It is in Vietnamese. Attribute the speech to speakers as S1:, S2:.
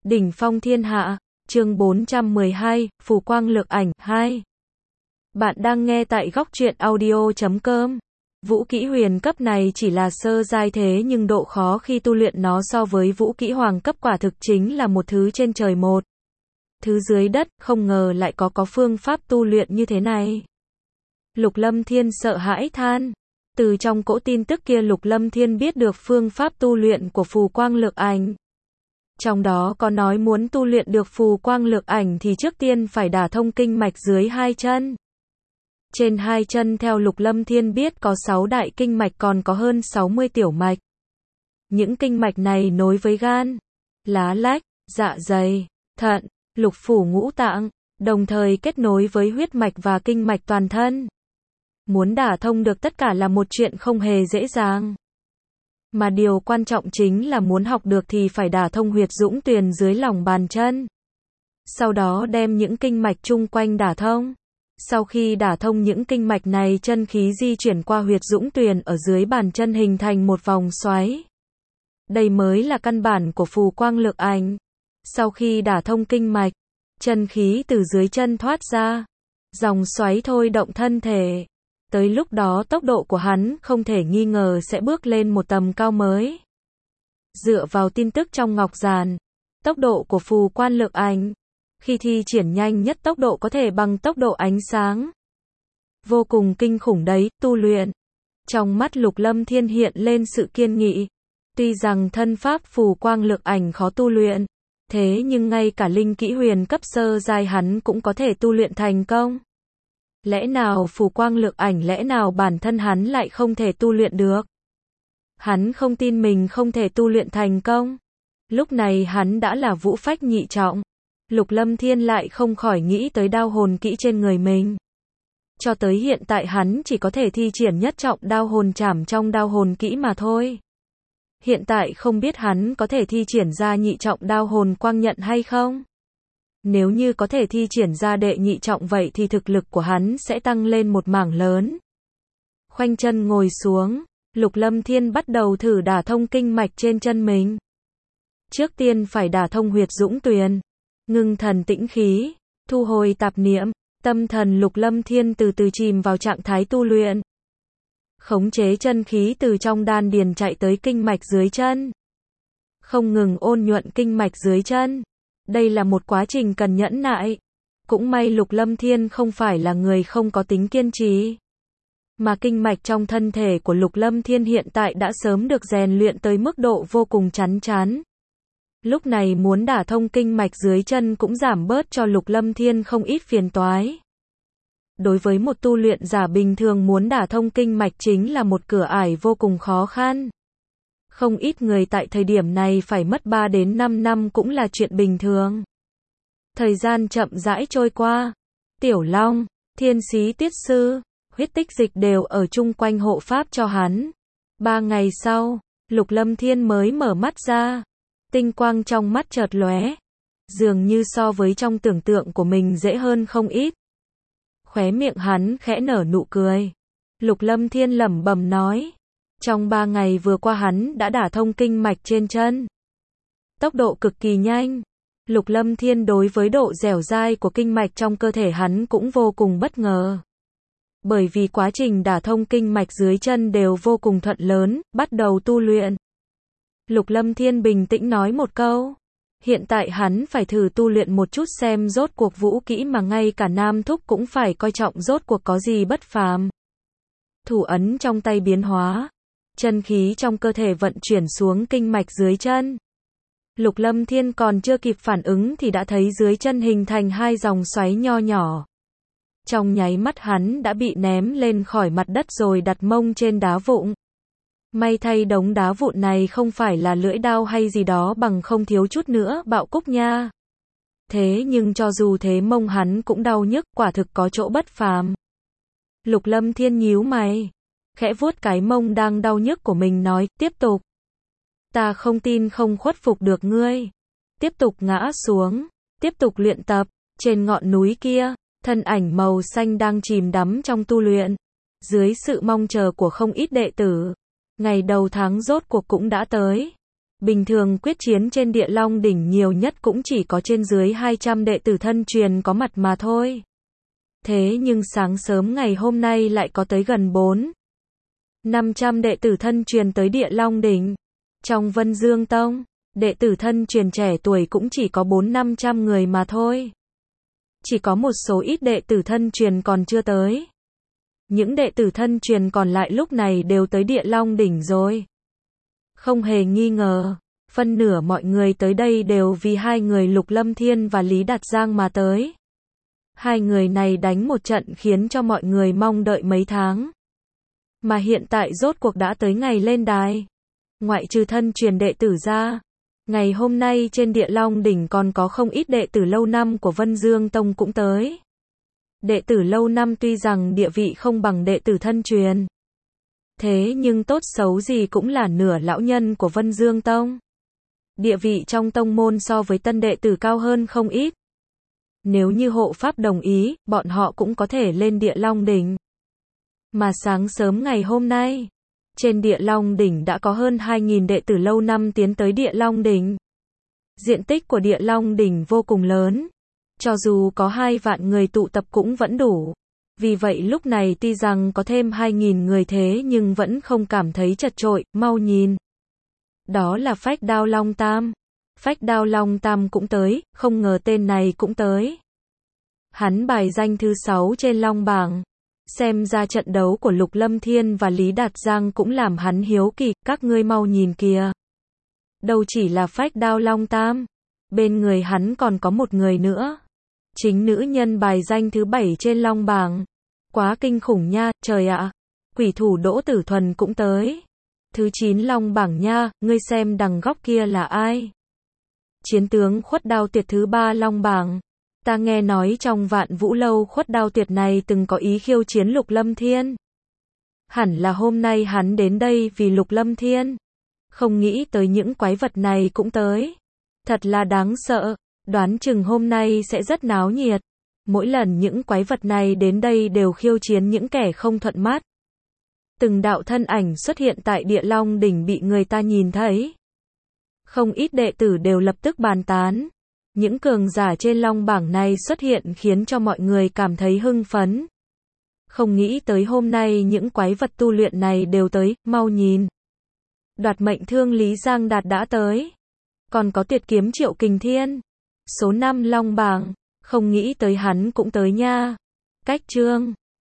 S1: Đỉnh phong thiên hạ, chương 412, Phù quang lược ảnh, 2. Bạn đang nghe tại góc truyện audio.com. Vũ kỹ huyền cấp này chỉ là sơ giai thế nhưng độ khó khi tu luyện nó so với vũ kỹ hoàng cấp quả thực chính là một thứ trên trời một. Thứ dưới đất, không ngờ lại có phương pháp tu luyện như thế này. Lục Lâm Thiên sợ hãi than. Từ trong cỗ tin tức kia Lục Lâm Thiên biết được phương pháp tu luyện của phù quang lược ảnh. Trong đó có nói muốn tu luyện được phù quang lược ảnh thì trước tiên phải đả thông kinh mạch dưới hai chân. Trên hai chân theo Lục Lâm Thiên biết có 6 đại kinh mạch còn có hơn 60 tiểu mạch. Những kinh mạch này nối với gan, lá lách, dạ dày, thận, lục phủ ngũ tạng, đồng thời kết nối với huyết mạch và kinh mạch toàn thân. Muốn đả thông được tất cả là một chuyện không hề dễ dàng. Mà điều quan trọng chính là muốn học được thì phải đả thông huyệt dũng tuyền dưới lòng bàn chân. Sau đó đem những kinh mạch chung quanh đả thông. Sau khi đả thông những kinh mạch này, chân khí di chuyển qua huyệt dũng tuyền ở dưới bàn chân hình thành một vòng xoáy. Đây mới là căn bản của phù quang lược ảnh. Sau khi đả thông kinh mạch, chân khí từ dưới chân thoát ra. Dòng xoáy thôi động thân thể. Tới lúc đó tốc độ của hắn không thể nghi ngờ sẽ bước lên một tầm cao mới. Dựa vào tin tức trong ngọc giản, tốc độ của phù quang lược ảnh, khi thi triển nhanh nhất tốc độ có thể bằng tốc độ ánh sáng. Vô cùng kinh khủng đấy, tu luyện. Trong mắt Lục Lâm Thiên hiện lên sự kiên nghị. Tuy rằng thân pháp phù quang lược ảnh khó tu luyện, thế nhưng ngay cả linh kỹ huyền cấp sơ giai hắn cũng có thể tu luyện thành công. Lẽ nào phù quang lược ảnh, lẽ nào bản thân hắn lại không thể tu luyện được? Hắn không tin mình không thể tu luyện thành công. Lúc này hắn đã là vũ phách nhị trọng. Lục Lâm Thiên lại không khỏi nghĩ tới đao hồn kỹ trên người mình. Cho tới hiện tại hắn chỉ có thể thi triển nhất trọng đao hồn trảm trong đao hồn kỹ mà thôi. Hiện tại không biết hắn có thể thi triển ra nhị trọng đao hồn quang nhận hay không? Nếu như có thể thi triển ra đệ nhị trọng vậy thì thực lực của hắn sẽ tăng lên một mảng lớn. Khoanh chân ngồi xuống, Lục Lâm Thiên bắt đầu thử đả thông kinh mạch trên chân mình. Trước tiên phải đả thông huyệt dũng tuyền, ngưng thần tĩnh khí, thu hồi tạp niệm, tâm thần Lục Lâm Thiên từ từ chìm vào trạng thái tu luyện. Khống chế chân khí từ trong đan điền chạy tới kinh mạch dưới chân. Không ngừng ôn nhuận kinh mạch dưới chân. Đây là một quá trình cần nhẫn nại. Cũng may Lục Lâm Thiên không phải là người không có tính kiên trì. Mà kinh mạch trong thân thể của Lục Lâm Thiên hiện tại đã sớm được rèn luyện tới mức độ vô cùng chắn chắn. Lúc này muốn đả thông kinh mạch dưới chân cũng giảm bớt cho Lục Lâm Thiên không ít phiền toái. Đối với một tu luyện giả bình thường muốn đả thông kinh mạch chính là một cửa ải vô cùng khó khăn. Không ít người tại thời điểm này phải mất 3 đến 5 năm cũng là chuyện bình thường. Thời gian chậm rãi trôi qua. Tiểu Long, Thiên Xí Tiết Sư, Huyết Tích Dịch đều ở chung quanh hộ pháp cho hắn. 3 ngày sau, Lục Lâm Thiên mới mở mắt ra. Tinh quang trong mắt chợt lóe. Dường như so với trong tưởng tượng của mình dễ hơn không ít. Khóe miệng hắn khẽ nở nụ cười. Lục Lâm Thiên lẩm bẩm nói. Trong 3 ngày vừa qua hắn đã đả thông kinh mạch trên chân. Tốc độ cực kỳ nhanh. Lục Lâm Thiên đối với độ dẻo dai của kinh mạch trong cơ thể hắn cũng vô cùng bất ngờ. Bởi vì quá trình đả thông kinh mạch dưới chân đều vô cùng thuận lớn, bắt đầu tu luyện. Lục Lâm Thiên bình tĩnh nói một câu. Hiện tại hắn phải thử tu luyện một chút xem rốt cuộc vũ kỹ mà ngay cả Nam Thúc cũng phải coi trọng rốt cuộc có gì bất phàm. Thủ ấn trong tay biến hóa. Chân khí trong cơ thể vận chuyển xuống kinh mạch dưới chân. Lục Lâm Thiên còn chưa kịp phản ứng thì đã thấy dưới chân hình thành hai dòng xoáy nho nhỏ. Trong nháy mắt hắn đã bị ném lên khỏi mặt đất rồi đặt mông trên đá vụn. May thay đống đá vụn này không phải là lưỡi đao hay gì đó bằng không thiếu chút nữa bạo cúc nha. Thế nhưng cho dù thế mông hắn cũng đau nhức, quả thực có chỗ bất phàm. Lục Lâm Thiên nhíu mày. Khẽ vuốt cái mông đang đau nhức của mình nói, tiếp tục. Ta không tin không khuất phục được ngươi. Tiếp tục ngã xuống, tiếp tục luyện tập. Trên ngọn núi kia, thân ảnh màu xanh đang chìm đắm trong tu luyện. Dưới sự mong chờ của không ít đệ tử, ngày đầu tháng rốt cuộc cũng đã tới. Bình thường quyết chiến trên Địa Long đỉnh nhiều nhất cũng chỉ có trên dưới 200 đệ tử thân truyền có mặt mà thôi. Thế nhưng sáng sớm ngày hôm nay lại có tới gần 400-500 đệ tử thân truyền tới Địa Long đỉnh. Trong Vân Dương Tông, đệ tử thân truyền trẻ tuổi cũng chỉ có 400-500 người mà thôi. Chỉ có một số ít đệ tử thân truyền còn chưa tới. Những đệ tử thân truyền còn lại lúc này đều tới Địa Long đỉnh rồi. Không hề nghi ngờ, phân nửa mọi người tới đây đều vì hai người Lục Lâm Thiên và Lý Đạt Giang mà tới. Hai người này đánh một trận khiến cho mọi người mong đợi mấy tháng. Mà hiện tại rốt cuộc đã tới ngày lên đài. Ngoại trừ thân truyền đệ tử ra, ngày hôm nay trên Địa Long đỉnh còn có không ít đệ tử lâu năm của Vân Dương Tông cũng tới. Đệ tử lâu năm tuy rằng địa vị không bằng đệ tử thân truyền, thế nhưng tốt xấu gì cũng là nửa lão nhân của Vân Dương Tông. Địa vị trong tông môn so với tân đệ tử cao hơn không ít. Nếu như hộ pháp đồng ý, bọn họ cũng có thể lên Địa Long đỉnh. Mà sáng sớm ngày hôm nay, trên Địa Long đỉnh đã có hơn 2.000 đệ tử lâu năm tiến tới Địa Long đỉnh. Diện tích của Địa Long đỉnh vô cùng lớn. Cho dù có 2 vạn người tụ tập cũng vẫn đủ. Vì vậy lúc này tuy rằng có thêm 2.000 người thế nhưng vẫn không cảm thấy chật chội, mau nhìn. Đó là Phách Đao Long Tam. Phách Đao Long Tam cũng tới, không ngờ tên này cũng tới. Hắn bài danh thứ 6 trên Long bảng. Xem ra trận đấu của Lục Lâm Thiên và Lý Đạt Giang cũng làm hắn hiếu kỳ, các ngươi mau nhìn kìa. Đâu chỉ là Phách Đao Long Tam, bên người hắn còn có một người nữa. Chính nữ nhân bài danh thứ 7 trên Long bảng. Quá kinh khủng nha, trời ạ. Quỷ thủ Đỗ Tử Thuần cũng tới. Thứ 9 Long bảng nha, ngươi xem đằng góc kia là ai? Chiến tướng Khuất Đao Tuyệt thứ 3 Long bảng. Ta nghe nói trong Vạn Vũ Lâu Khuất Đao Tuyệt này từng có ý khiêu chiến Lục Lâm Thiên. Hẳn là hôm nay hắn đến đây vì Lục Lâm Thiên. Không nghĩ tới những quái vật này cũng tới. Thật là đáng sợ, đoán chừng hôm nay sẽ rất náo nhiệt. Mỗi lần những quái vật này đến đây đều khiêu chiến những kẻ không thuận mắt. Từng đạo thân ảnh xuất hiện tại Địa Long đỉnh bị người ta nhìn thấy. Không ít đệ tử đều lập tức bàn tán. Những cường giả trên Long bảng này xuất hiện khiến cho mọi người cảm thấy hưng phấn. Không nghĩ tới hôm nay những quái vật tu luyện này đều tới, mau nhìn. Đoạt mệnh thương Lý Giang Đạt đã tới. Còn có tuyệt kiếm Triệu Kình Thiên. Số 5 Long bảng, không nghĩ tới hắn cũng tới nha. Cách chương